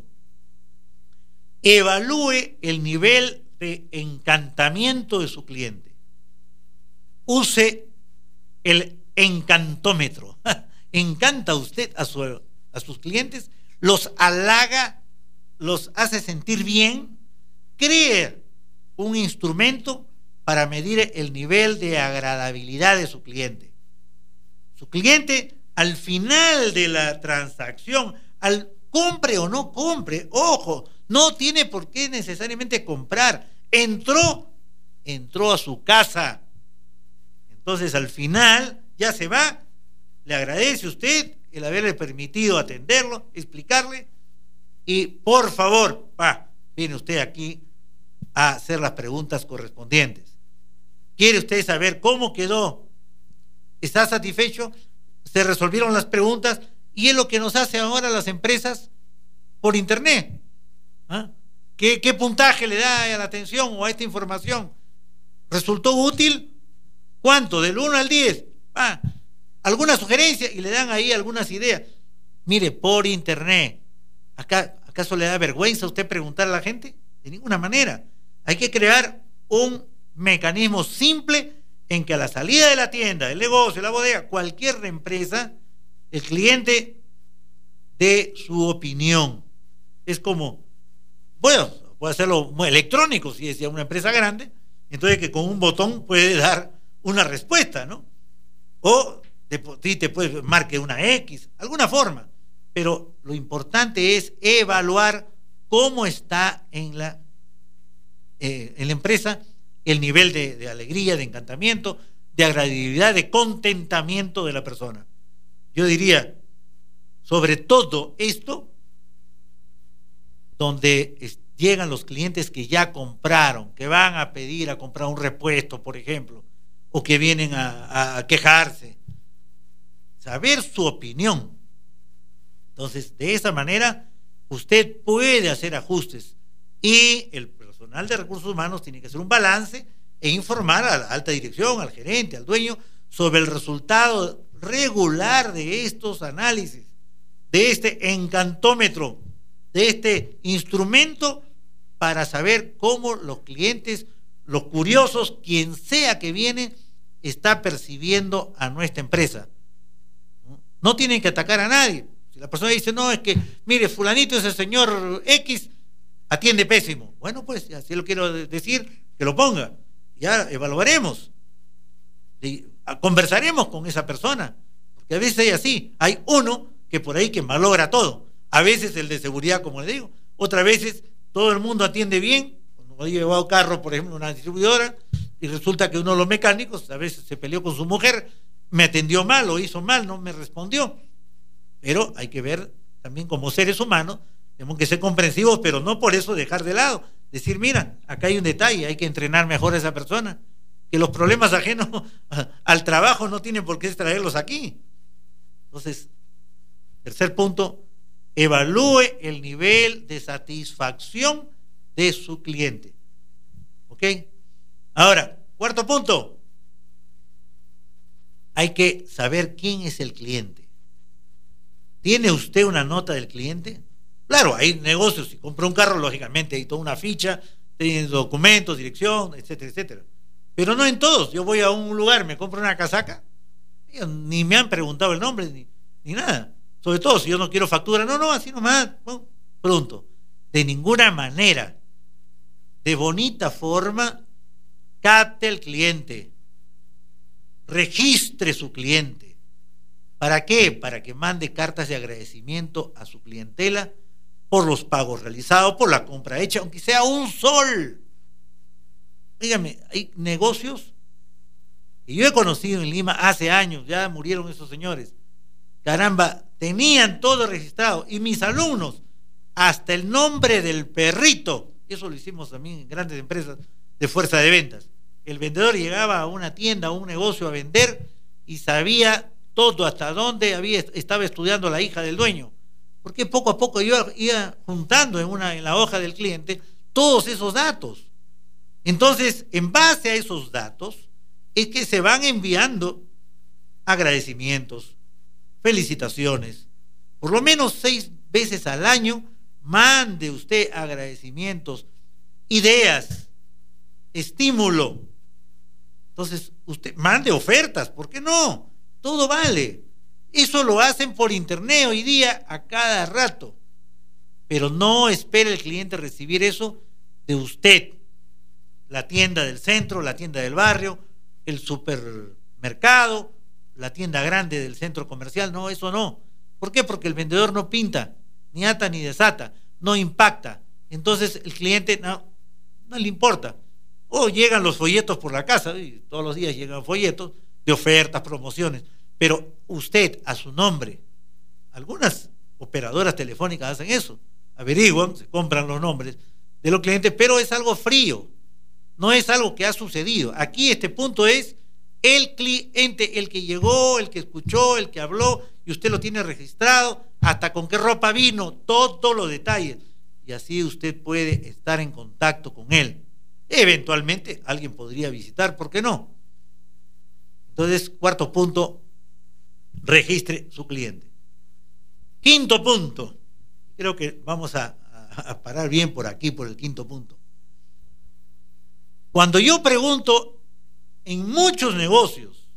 Evalúe el nivel de encantamiento de su cliente. Use el encantómetro. ¿Encanta usted a sus clientes? ¿Los halaga? ¿Los hace sentir bien? Cree un instrumento para medir el nivel de agradabilidad de su cliente. Su cliente, al final de la transacción, al compre o no compre, ojo, no tiene por qué necesariamente comprar, entró a su casa. Entonces, al final, ya se va, le agradece a usted el haberle permitido atenderlo, explicarle, y por favor, viene usted aquí a hacer las preguntas correspondientes. ¿Quiere usted saber cómo quedó? ¿Está satisfecho? ¿Se resolvieron las preguntas? Y es lo que nos hace ahora las empresas por internet. ¿Qué puntaje le da a la atención o a esta información? ¿Resultó útil? ¿Cuánto? Del 1 al 10. ¿Alguna sugerencia? Y le dan ahí algunas ideas. Mire, por internet. ¿Acaso le da vergüenza a usted preguntar a la gente? De ninguna manera. Hay que crear un mecanismo simple en que a la salida de la tienda, del negocio, la bodega, cualquier empresa, el cliente dé su opinión. Es como, bueno, puede hacerlo muy electrónico si es ya una empresa grande, entonces que con un botón puede dar una respuesta, ¿no? O te puede marque una X, alguna forma. Pero lo importante es evaluar cómo está en la empresa el nivel de alegría, de encantamiento, de agradabilidad, de contentamiento de la persona. Yo diría, sobre todo esto, donde llegan los clientes que ya compraron, que van a pedir a comprar un repuesto, por ejemplo, o que vienen a quejarse. Saber su opinión. Entonces, de esa manera, usted puede hacer ajustes y el personal de recursos humanos tiene que hacer un balance e informar a la alta dirección, al gerente, al dueño, sobre el resultado regular de estos análisis, de este encantómetro, de este instrumento para saber cómo los clientes, los curiosos, quien sea que viene, está percibiendo a nuestra empresa. No tienen que atacar a nadie. Si la persona dice, no, es que, mire, fulanito, ese señor X, atiende pésimo. Bueno, pues, así lo quiero decir, que lo ponga. Ya evaluaremos. Conversaremos con esa persona. Porque a veces hay así. Hay uno que por ahí que malogra todo. A veces el de seguridad, como le digo. Otras veces todo el mundo atiende bien. Cuando he llevado carro, por ejemplo, a una distribuidora, y resulta que uno de los mecánicos a veces se peleó con su mujer, me atendió mal, lo hizo mal, no me respondió. Pero hay que ver también como seres humanos, tenemos que ser comprensivos, pero no por eso dejar de lado. Decir, mira, acá hay un detalle, hay que entrenar mejor a esa persona. Que los problemas ajenos al trabajo no tienen por qué traerlos aquí. Entonces, tercer punto, evalúe el nivel de satisfacción de su cliente. ¿Ok? Ahora, cuarto punto, hay que saber quién es el cliente. ¿Tiene usted una nota del cliente? Claro, hay negocios, si compra un carro, lógicamente hay toda una ficha, tiene documentos, dirección, etcétera, etcétera. Pero no en todos. Yo voy a un lugar, me compro una casaca, ni me han preguntado el nombre, ni nada. Sobre todo si yo no quiero factura, no, así nomás, bueno, pronto. De ninguna manera, de bonita forma, capte al cliente, registre su cliente. ¿Para qué? Para que mande cartas de agradecimiento a su clientela por los pagos realizados, por la compra hecha, aunque sea un sol. Dígame, hay negocios que yo he conocido en Lima hace años, ya murieron esos señores. Caramba, tenían todo registrado. Y mis alumnos, hasta el nombre del perrito, eso lo hicimos también en grandes empresas de fuerza de ventas. El vendedor llegaba a una tienda, a un negocio a vender y sabía todo, hasta dónde estaba estudiando la hija del dueño. Porque poco a poco yo iba juntando en la hoja del cliente todos esos datos. Entonces, en base a esos datos, es que se van enviando agradecimientos, felicitaciones. Por lo menos 6 veces al año, mande usted agradecimientos, ideas, estímulo. Entonces, usted mande ofertas, ¿por qué no? Todo vale. Eso lo hacen por internet hoy día a cada rato. Pero no espere el cliente recibir eso de usted. La tienda del centro, la tienda del barrio, el supermercado, la tienda grande del centro comercial. No, eso no. ¿Por qué? Porque el vendedor no pinta, ni ata ni desata, no impacta. Entonces el cliente no le importa. O llegan los folletos por la casa, y todos los días llegan folletos de ofertas, promociones, pero usted a su nombre, algunas operadoras telefónicas hacen eso, averiguan, se compran los nombres de los clientes, pero es algo frío, no es algo que ha sucedido. Aquí este punto es el cliente, el que llegó, el que escuchó, el que habló, y usted lo tiene registrado, hasta con qué ropa vino, todos los detalles, y así usted puede estar en contacto con él. Eventualmente alguien podría visitar, ¿por qué no? Entonces, 4º punto, registre su cliente. 5º punto, creo que vamos a parar bien por aquí, por el 5º punto. Cuando yo pregunto en muchos negocios,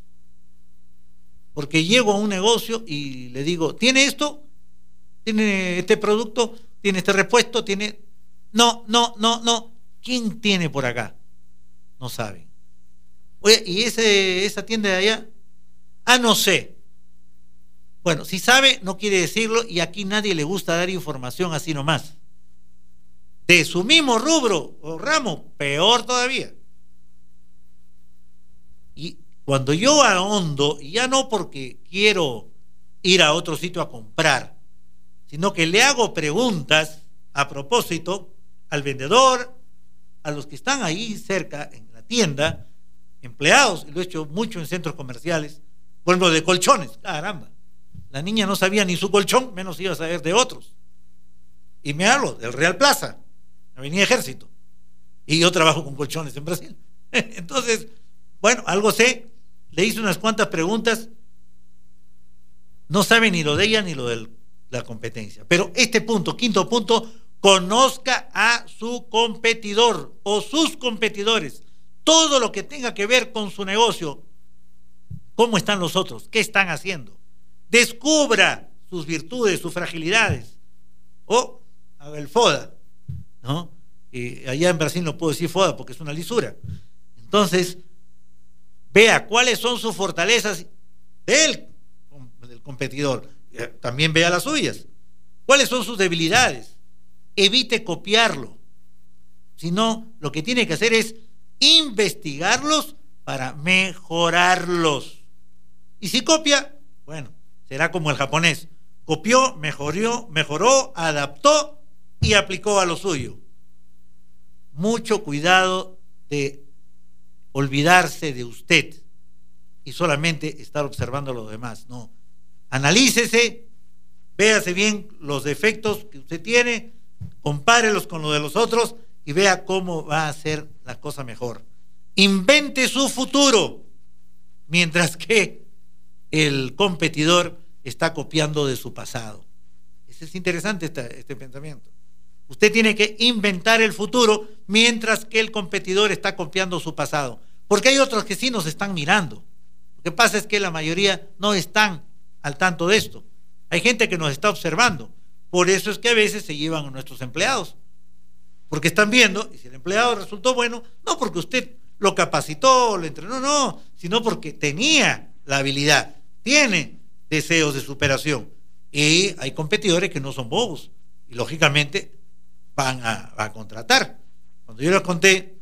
porque llego a un negocio y le digo, ¿tiene esto? ¿Tiene este producto? ¿Tiene este repuesto? ¿Tiene? No. ¿Quién tiene por acá? No saben. Oye, ¿y esa tienda de allá? No sé. Bueno, si sabe, no quiere decirlo, y aquí nadie le gusta dar información así nomás. De su mismo rubro o ramo, peor todavía. Y cuando yo ahondo, y ya no porque quiero ir a otro sitio a comprar, sino que le hago preguntas a propósito al vendedor, a los que están ahí cerca en la tienda, empleados, y lo he hecho mucho en centros comerciales, por ejemplo, de colchones. Caramba, la niña no sabía ni su colchón, menos iba a saber de otros. Y me hablo del Real Plaza, Avenida Ejército, y yo trabajo con colchones en Brasil. Entonces, bueno, algo sé, le hice unas cuantas preguntas, no sabe ni lo de ella ni lo de la competencia. Pero este punto, 5º punto, conozca a su competidor o sus competidores, todo lo que tenga que ver con su negocio. ¿Cómo están los otros? ¿Qué están haciendo? Descubra sus virtudes, sus fragilidades, o haga el FODA, ¿no? Allá en Brasil no puedo decir FODA porque es una lisura. Entonces, vea cuáles son sus fortalezas del competidor, también vea las suyas. ¿Cuáles son sus debilidades? Evite copiarlo, sino lo que tiene que hacer es investigarlos para mejorarlos. Y si copia, bueno, será como el japonés, copió, mejoró, adaptó y aplicó a lo suyo. Mucho cuidado de olvidarse de usted y solamente estar observando a los demás. No, analícese, véase bien los defectos que usted tiene, compárelos con los de los otros y vea cómo va a hacer la cosa mejor. Invente su futuro, mientras que el competidor está copiando de su pasado. Es Es interesante este pensamiento. Usted tiene que inventar el futuro mientras que el competidor está copiando su pasado. Porque hay otros que sí nos están mirando. Lo que pasa es que la mayoría no están al tanto de esto. Hay gente que nos está observando. Por eso es que a veces se llevan a nuestros empleados. Porque están viendo, y si el empleado resultó bueno, no porque usted lo capacitó, lo entrenó, no, sino porque tenía la habilidad, tiene deseos de superación. Y hay competidores que no son bobos. Y lógicamente van a contratar. Cuando yo les conté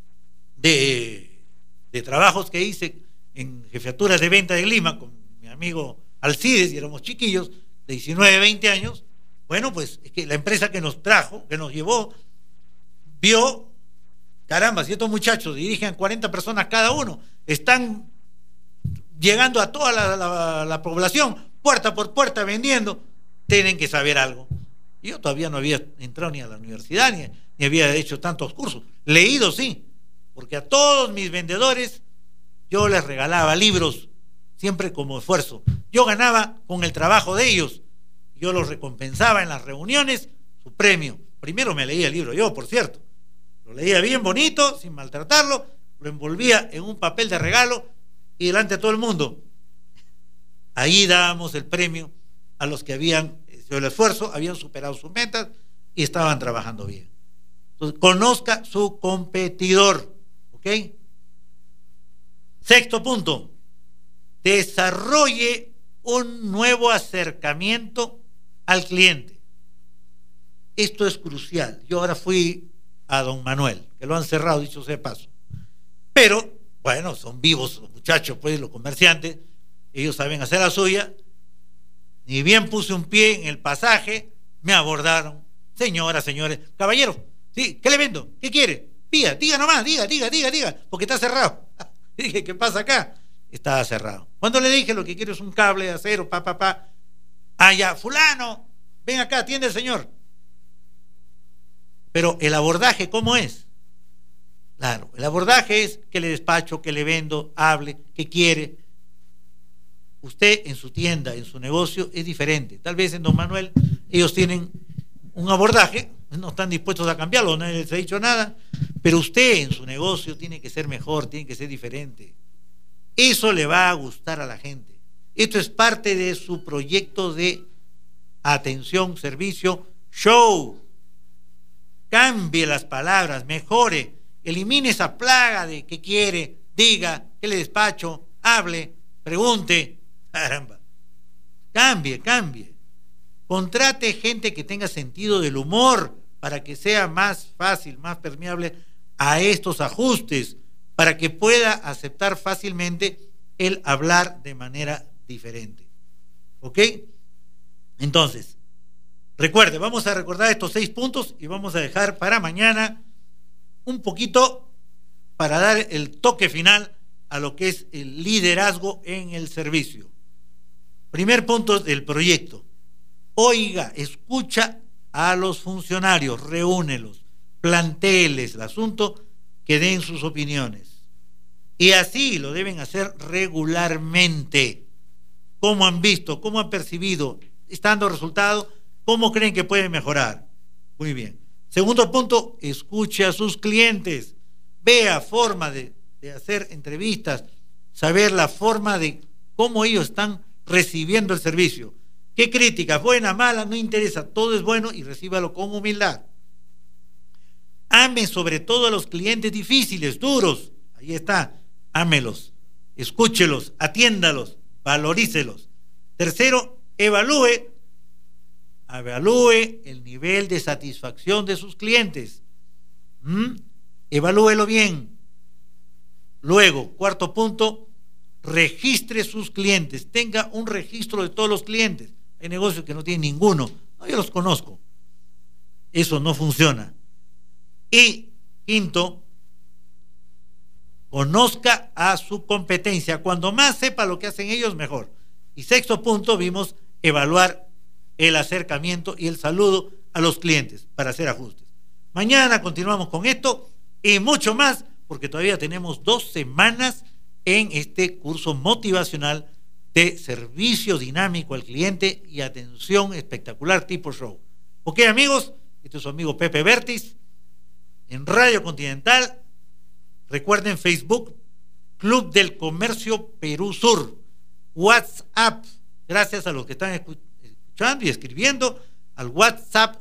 de trabajos que hice en jefaturas de venta de Lima con mi amigo Alcides, y éramos chiquillos de 19, 20 años, bueno, pues es que la empresa que nos trajo, que nos llevó, vio, caramba, si estos muchachos dirigen 40 personas cada uno, están llegando a toda la población, puerta por puerta vendiendo, tienen que saber algo. Yo todavía no había entrado ni a la universidad, ni había hecho tantos cursos. Leído sí, porque a todos mis vendedores yo les regalaba libros, siempre como esfuerzo. Yo ganaba con el trabajo de ellos. Yo los recompensaba en las reuniones, su premio. Primero me leía el libro yo, por cierto. Lo leía bien bonito, sin maltratarlo, lo envolvía en un papel de regalo y delante de todo el mundo. Ahí dábamos el premio a los que habían hecho el esfuerzo, habían superado sus metas y estaban trabajando bien. Entonces, conozca su competidor, ¿ok? Sexto punto, desarrolle un nuevo acercamiento al cliente. Esto es crucial. Yo ahora fui a Don Manuel, que lo han cerrado, dicho sea de paso. Pero, bueno, son vivos los muchachos, pues, los comerciantes, ellos saben hacer la suya. Ni bien puse un pie en el pasaje, me abordaron. Señoras, señores, caballero, ¿sí? ¿Qué le vendo? ¿Qué quiere? Diga nomás, diga, porque está cerrado. Dije, ¿qué pasa acá? Estaba cerrado. Cuando le dije lo que quiero es un cable de acero, allá, fulano, ven acá, atiende el señor. Pero el abordaje, ¿cómo es? Claro, el abordaje es que le despacho, que le vendo, hable, que quiere. Usted en su tienda, en su negocio, es diferente. Tal vez en Don Manuel ellos tienen un abordaje, no están dispuestos a cambiarlo, no les ha dicho nada, pero usted en su negocio tiene que ser mejor, tiene que ser diferente. Eso le va a gustar a la gente. Esto es parte de su proyecto de atención, servicio, show. Cambie las palabras, mejore, elimine esa plaga de que quiere, diga, que le despacho, hable, pregunte. Caramba, cambie. Contrate gente que tenga sentido del humor para que sea más fácil, más permeable a estos ajustes, para que pueda aceptar fácilmente el hablar de manera diferente. ¿Ok? Entonces, recuerde, vamos a recordar estos 6 puntos y vamos a dejar para mañana un poquito para dar el toque final a lo que es el liderazgo en el servicio. Primer punto del proyecto. Oiga, escucha a los funcionarios, reúnelos, plantéeles el asunto, que den sus opiniones. Y así lo deben hacer regularmente. ¿Cómo han visto? ¿Cómo han percibido? ¿Está dando resultados? ¿Cómo creen que pueden mejorar? Muy bien. Segundo punto, escuche a sus clientes. Vea forma de hacer entrevistas, saber la forma de cómo ellos están recibiendo el servicio. ¿Qué críticas? Buena, mala, no interesa. Todo es bueno y recíbalo con humildad. Ame sobre todo a los clientes difíciles, duros. Ahí está. Ámelos, escúchelos, atiéndalos, valorícelos. Tercero, evalúe el nivel de satisfacción de sus clientes. Evalúelo bien. Luego, cuarto punto, registre sus clientes. Tenga un registro de todos los clientes. Hay negocios que no tienen ninguno. No, yo los conozco. Eso no funciona. Y quinto, conozca a su competencia. Cuando más sepa lo que hacen ellos, mejor. Y sexto punto, vimos evaluar el acercamiento y el saludo a los clientes para hacer ajustes. Mañana continuamos con esto y mucho más, porque todavía tenemos 2 semanas en este curso motivacional de servicio dinámico al cliente y atención espectacular tipo show. Ok, amigos, este es su amigo Pepe Vértiz en Radio Continental. Recuerden Facebook, Club del Comercio Perú Sur, WhatsApp, gracias a los que están escuchando y escribiendo al WhatsApp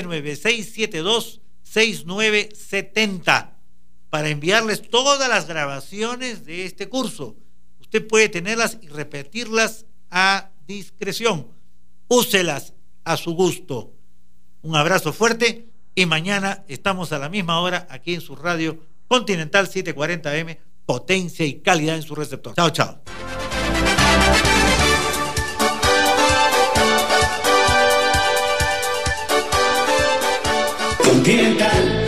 996726970 para enviarles todas las grabaciones de este curso. Usted puede tenerlas y repetirlas a discreción. Úselas a su gusto. Un abrazo fuerte y mañana estamos a la misma hora aquí en su radio Continental 740M, potencia y calidad en su receptor. Chao, chao. Continental.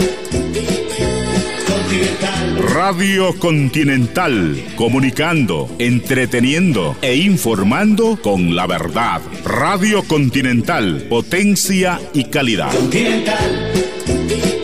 Radio Continental, comunicando, entreteniendo e informando con la verdad. Radio Continental, potencia y calidad. Continental.